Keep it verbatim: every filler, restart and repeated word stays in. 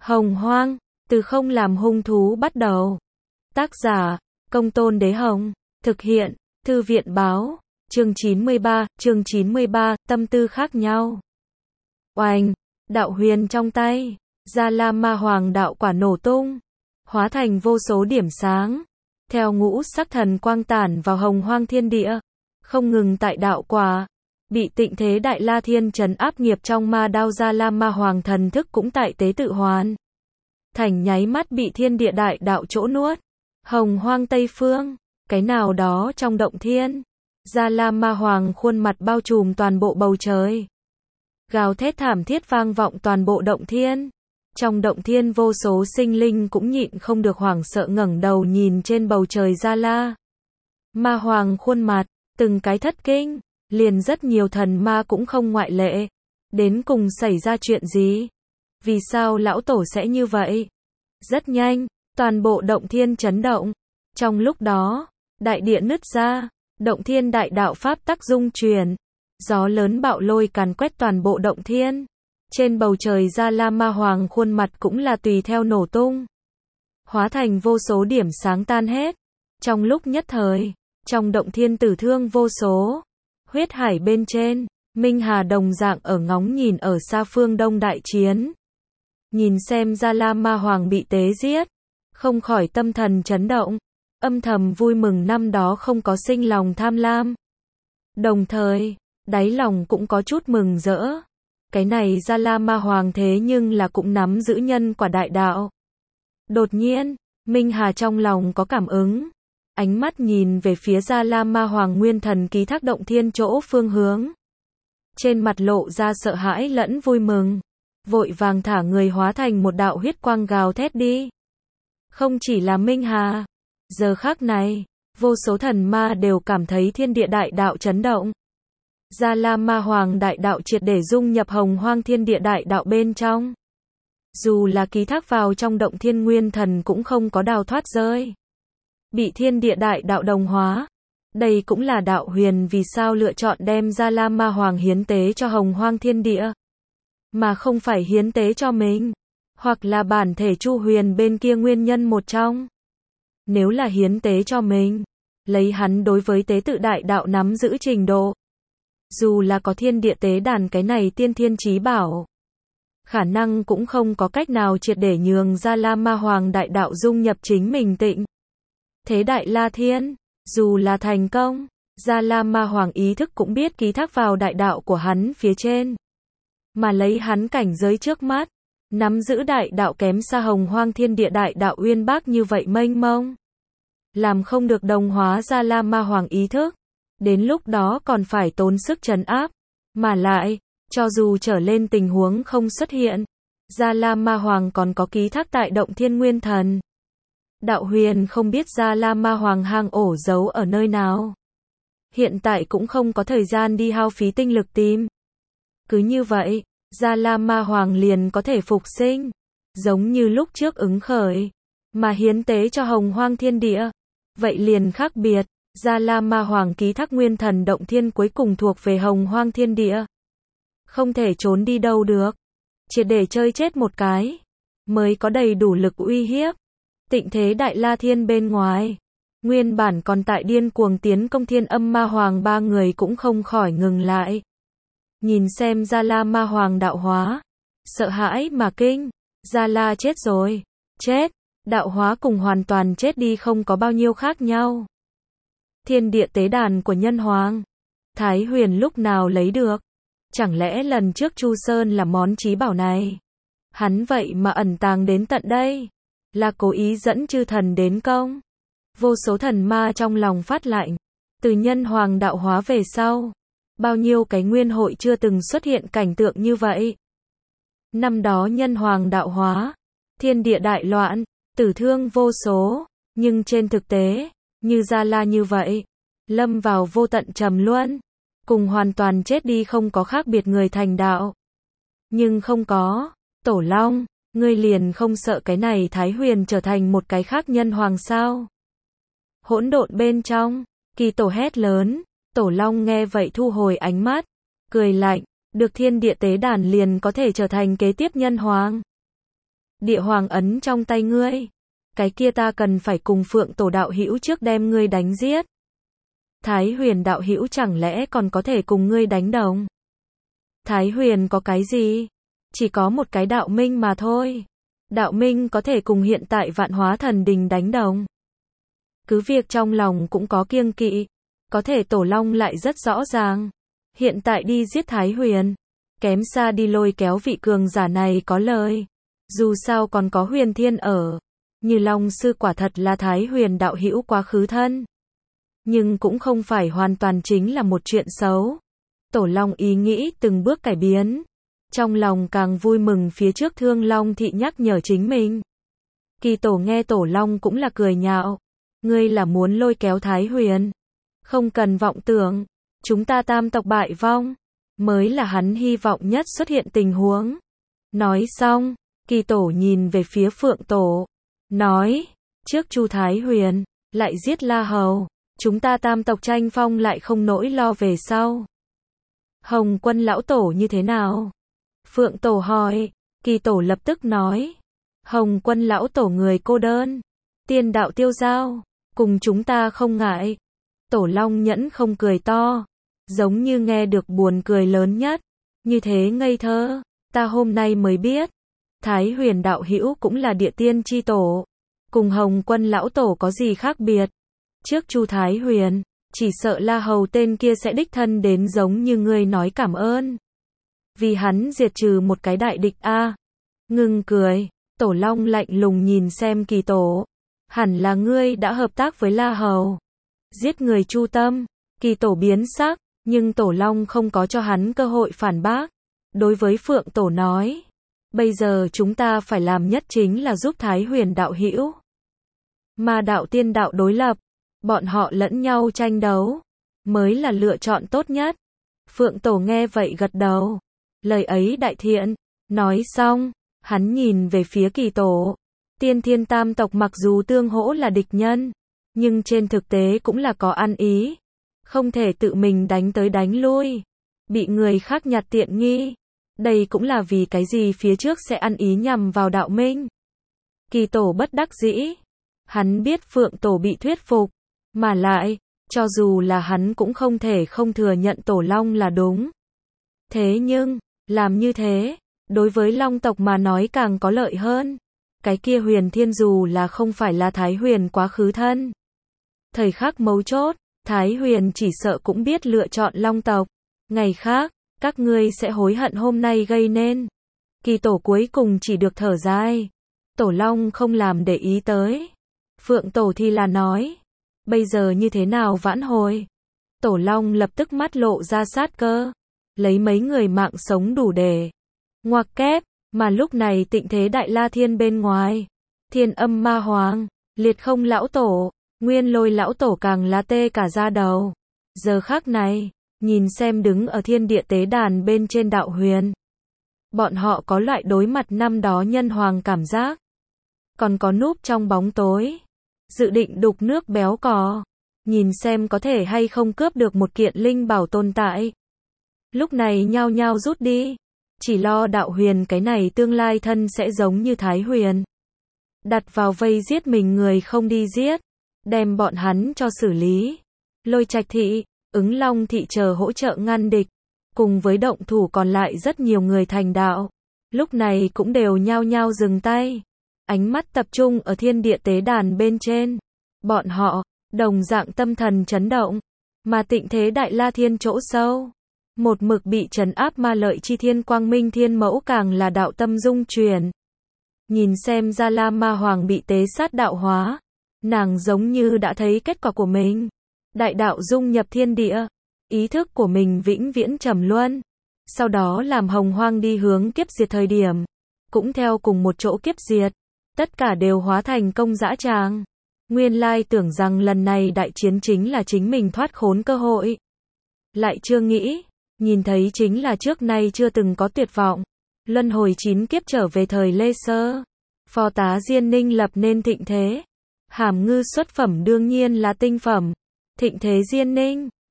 Hồng Hoang, từ không làm hung thú bắt đầu. Tác giả, Công Tôn Đế Hồng. Thực hiện, Thư viện Báo. Chương chín mươi ba, chương chín mươi ba, tâm tư khác nhau. Oanh, đạo huyền trong tay, Gia La Ma Hoàng đạo quả nổ tung, hóa thành vô số điểm sáng, theo ngũ sắc thần quang tản vào hồng hoang thiên địa, không ngừng tại đạo quả, bị tịnh thế đại la thiên trấn áp nghiệp trong ma đao. Gia La Ma Hoàng thần thức cũng tại tế tự hoàn thành, nháy mắt bị thiên địa đại đạo chỗ nuốt. Hồng hoang tây phương, cái nào đó trong động thiên, Gia La Ma Hoàng khuôn mặt bao trùm toàn bộ bầu trời, gào thét thảm thiết vang vọng toàn bộ động thiên. Trong động thiên vô số sinh linh cũng nhịn không được hoảng sợ ngẩng đầu nhìn trên bầu trời. Gia La Ma Hoàng khuôn mặt từng cái thất kinh, liền rất nhiều thần ma cũng không ngoại lệ. Đến cùng xảy ra chuyện gì? Vì sao lão tổ sẽ như vậy? Rất nhanh, toàn bộ động thiên chấn động. Trong lúc đó, đại địa nứt ra, động thiên đại đạo pháp tắc dung chuyển, gió lớn bạo lôi càn quét toàn bộ động thiên. Trên bầu trời Gia La Ma Hoàng khuôn mặt cũng là tùy theo nổ tung, hóa thành vô số điểm sáng tan hết. Trong lúc nhất thời, trong động thiên tử thương vô số. Huyết hải bên trên, Minh Hà đồng dạng ở ngóng nhìn ở xa phương đông đại chiến. Nhìn xem Gia La Ma Hoàng bị tế giết, không khỏi tâm thần chấn động, âm thầm vui mừng năm đó không có sinh lòng tham lam. Đồng thời, đáy lòng cũng có chút mừng rỡ. Cái này Gia La Ma Hoàng thế nhưng là cũng nắm giữ nhân quả đại đạo. Đột nhiên, Minh Hà trong lòng có cảm ứng, ánh mắt nhìn về phía Gia La Ma Hoàng nguyên thần ký thác động thiên chỗ phương hướng. Trên mặt lộ ra sợ hãi lẫn vui mừng, vội vàng thả người hóa thành một đạo huyết quang gào thét đi. Không chỉ là Minh Hà, giờ khắc này, vô số thần ma đều cảm thấy thiên địa đại đạo chấn động. Gia La Ma Hoàng đại đạo triệt để dung nhập hồng hoang thiên địa đại đạo bên trong. Dù là ký thác vào trong động thiên nguyên thần cũng không có đào thoát rơi, bị thiên địa đại đạo đồng hóa. Đây cũng là đạo huyền vì sao lựa chọn đem Gia La Ma Hoàng hiến tế cho hồng hoang thiên địa, mà không phải hiến tế cho mình, hoặc là bản thể Chu Huyền bên kia nguyên nhân một trong. Nếu là hiến tế cho mình, lấy hắn đối với tế tự đại đạo nắm giữ trình độ, dù là có thiên địa tế đàn cái này tiên thiên chí bảo, khả năng cũng không có cách nào triệt để nhường Gia La Ma Hoàng đại đạo dung nhập chính mình tịnh thế đại la thiên. Dù là thành công, Gia La Ma Hoàng ý thức cũng biết ký thác vào đại đạo của hắn phía trên, mà lấy hắn cảnh giới trước mắt, nắm giữ đại đạo kém xa hồng hoang thiên địa đại đạo uyên bác như vậy mênh mông, làm không được đồng hóa Gia La Ma Hoàng ý thức. Đến lúc đó còn phải tốn sức trấn áp, mà lại, cho dù trở lên tình huống không xuất hiện, Gia La Ma Hoàng còn có ký thác tại động thiên nguyên thần. Đạo huyền không biết Gia La Ma Hoàng hang ổ giấu ở nơi nào, hiện tại cũng không có thời gian đi hao phí tinh lực tìm. Cứ như vậy, Gia La Ma Hoàng liền có thể phục sinh, giống như lúc trước ứng khởi, mà hiến tế cho hồng hoang thiên địa. Vậy liền khác biệt, Gia La Ma Hoàng ký thác nguyên thần động thiên cuối cùng thuộc về hồng hoang thiên địa, không thể trốn đi đâu được, chỉ để chơi chết một cái, mới có đầy đủ lực uy hiếp. Tịnh thế đại la thiên bên ngoài, nguyên bản còn tại điên cuồng tiến công Thiên Âm Ma Hoàng ba người cũng không khỏi ngừng lại. Nhìn xem Gia La Ma Hoàng đạo hóa, sợ hãi mà kinh. Gia La chết rồi, chết, đạo hóa cùng hoàn toàn chết đi không có bao nhiêu khác nhau. Thiên địa tế đàn của nhân hoàng, Thái Huyền lúc nào lấy được? Chẳng lẽ lần trước Chu Sơn là món chí bảo này, hắn vậy mà ẩn tàng đến tận đây, là cố ý dẫn chư thần đến công? Vô số thần ma trong lòng phát lạnh, từ nhân hoàng đạo hóa về sau, bao nhiêu cái nguyên hội chưa từng xuất hiện cảnh tượng như vậy. Năm đó nhân hoàng đạo hóa, thiên địa đại loạn, tử thương vô số, nhưng trên thực tế, như Gia La như vậy, lâm vào vô tận trầm luân, cùng hoàn toàn chết đi không có khác biệt người thành đạo. Nhưng không có, Tổ Long, ngươi liền không sợ cái này Thái Huyền trở thành một cái khác nhân hoàng sao? Hỗn độn bên trong, Kỳ Tổ hét lớn. Tổ Long nghe vậy thu hồi ánh mắt, cười lạnh, được thiên địa tế đàn liền có thể trở thành kế tiếp nhân hoàng. Địa hoàng ấn trong tay ngươi. Cái kia ta cần phải cùng Phượng Tổ đạo hữu trước đem ngươi đánh giết. Thái Huyền đạo hữu chẳng lẽ còn có thể cùng ngươi đánh đồng? Thái Huyền có cái gì? Chỉ có một cái đạo minh mà thôi. Đạo minh có thể cùng hiện tại Vạn Hóa Thần Đình đánh đồng. Cứ việc trong lòng cũng có kiêng kỵ, có thể Tổ Long lại rất rõ ràng. Hiện tại đi giết Thái Huyền, kém xa đi lôi kéo vị cường giả này có lời. Dù sao còn có Huyền Thiên ở. Như Long sư quả thật là Thái Huyền đạo hữu quá khứ thân. Nhưng cũng không phải hoàn toàn chính là một chuyện xấu. Tổ Long ý nghĩ từng bước cải biến. Trong lòng càng vui mừng phía trước Thương Long thị nhắc nhở chính mình. Kỳ Tổ nghe Tổ Long cũng là cười nhạo. Ngươi là muốn lôi kéo Thái Huyền. Không cần vọng tưởng. Chúng ta tam tộc bại vong. Mới là hắn hy vọng nhất xuất hiện tình huống. Nói xong, Kỳ Tổ nhìn về phía Phượng Tổ. Nói, trước Chu Thái Huyền, lại giết La Hầu. Chúng ta tam tộc tranh phong lại không nỗi lo về sau. Hồng Quân lão tổ như thế nào? Phượng Tổ hỏi. Kỳ Tổ lập tức nói. Hồng Quân lão tổ người cô đơn. Tiên đạo tiêu dao. Cùng chúng ta không ngại. Tổ Long nhẫn không cười to. Giống như nghe được buồn cười lớn nhất. Như thế ngây thơ. Ta hôm nay mới biết. Thái Huyền đạo hữu cũng là địa tiên chi tổ. Cùng Hồng Quân lão tổ có gì khác biệt? Trước Chu Thái Huyền, chỉ sợ La Hầu tên kia sẽ đích thân đến giống như ngươi nói cảm ơn. Vì hắn diệt trừ một cái đại địch a. À. Ngưng cười, Tổ Long lạnh lùng nhìn xem Kỳ Tổ. Hẳn là ngươi đã hợp tác với La Hầu. Giết người chu tâm, Kỳ Tổ biến sắc, nhưng Tổ Long không có cho hắn cơ hội phản bác. Đối với Phượng Tổ nói, bây giờ chúng ta phải làm nhất chính là giúp Thái Huyền đạo hữu. Ma đạo tiên đạo đối lập. Bọn họ lẫn nhau tranh đấu, mới là lựa chọn tốt nhất. Phượng Tổ nghe vậy gật đầu. Lời ấy đại thiện. Nói xong, hắn nhìn về phía Kỳ Tổ. Tiên thiên tam tộc mặc dù tương hỗ là địch nhân, nhưng trên thực tế cũng là có ăn ý. Không thể tự mình đánh tới đánh lui. Bị người khác nhặt tiện nghi. Đây cũng là vì cái gì phía trước sẽ ăn ý nhằm vào đạo minh. Kỳ Tổ bất đắc dĩ. Hắn biết Phượng Tổ bị thuyết phục. Mà lại, cho dù là hắn cũng không thể không thừa nhận Tổ Long là đúng. Thế nhưng, làm như thế, đối với Long tộc mà nói càng có lợi hơn. Cái kia Huyền Thiên dù là không phải là Thái Huyền quá khứ thân. Thời khắc mấu chốt, Thái Huyền chỉ sợ cũng biết lựa chọn Long tộc. Ngày khác, các ngươi sẽ hối hận hôm nay gây nên. Kỳ Tổ cuối cùng chỉ được thở dài. Tổ Long không làm để ý tới. Phượng Tổ thì là nói. Bây giờ như thế nào vãn hồi? Tổ Long lập tức mắt lộ ra sát cơ. Lấy mấy người mạng sống đủ để ngoặc kép. Mà lúc này Tịnh Thế Đại La Thiên bên ngoài. Thiên Âm Ma Hoàng, Liệt Không lão tổ, Nguyên Lôi lão tổ càng là tê cả da đầu. Giờ khắc này, nhìn xem đứng ở thiên địa tế đàn bên trên đạo huyền. Bọn họ có loại đối mặt năm đó nhân hoàng cảm giác. Còn có núp trong bóng tối. Dự định đục nước béo cò. Nhìn xem có thể hay không cướp được một kiện linh bảo tồn tại. Lúc này nhao nhao rút đi. Chỉ lo đạo huyền cái này tương lai thân sẽ giống như Thái Huyền. Đặt vào vây giết mình người không đi giết. Đem bọn hắn cho xử lý. Lôi Trạch thị, Ứng Long thị chờ hỗ trợ ngăn địch. Cùng với động thủ còn lại rất nhiều người thành đạo. Lúc này cũng đều nhao nhao dừng tay. Ánh mắt tập trung ở thiên địa tế đàn bên trên. Bọn họ, đồng dạng tâm thần chấn động. Mà Tịnh Thế Đại La Thiên chỗ sâu. Một mực bị trấn áp ma lợi chi thiên quang minh thiên mẫu càng là đạo tâm dung chuyển. Nhìn xem Gia La Ma Hoàng bị tế sát đạo hóa. Nàng giống như đã thấy kết quả của mình. Đại đạo dung nhập thiên địa. Ý thức của mình vĩnh viễn trầm luân. Sau đó làm hồng hoang đi hướng kiếp diệt thời điểm. Cũng theo cùng một chỗ kiếp diệt. Tất cả đều hóa thành công dã tràng. Nguyên lai tưởng rằng lần này đại chiến chính là chính mình thoát khốn cơ hội. Lại chưa nghĩ, nhìn thấy chính là trước nay chưa từng có tuyệt vọng. Luân hồi chín kiếp trở về thời Lê Sơ. Phó tá Diên Ninh lập nên thịnh thế. Hàm ngư xuất phẩm đương nhiên là tinh phẩm. Thịnh thế Diên Ninh,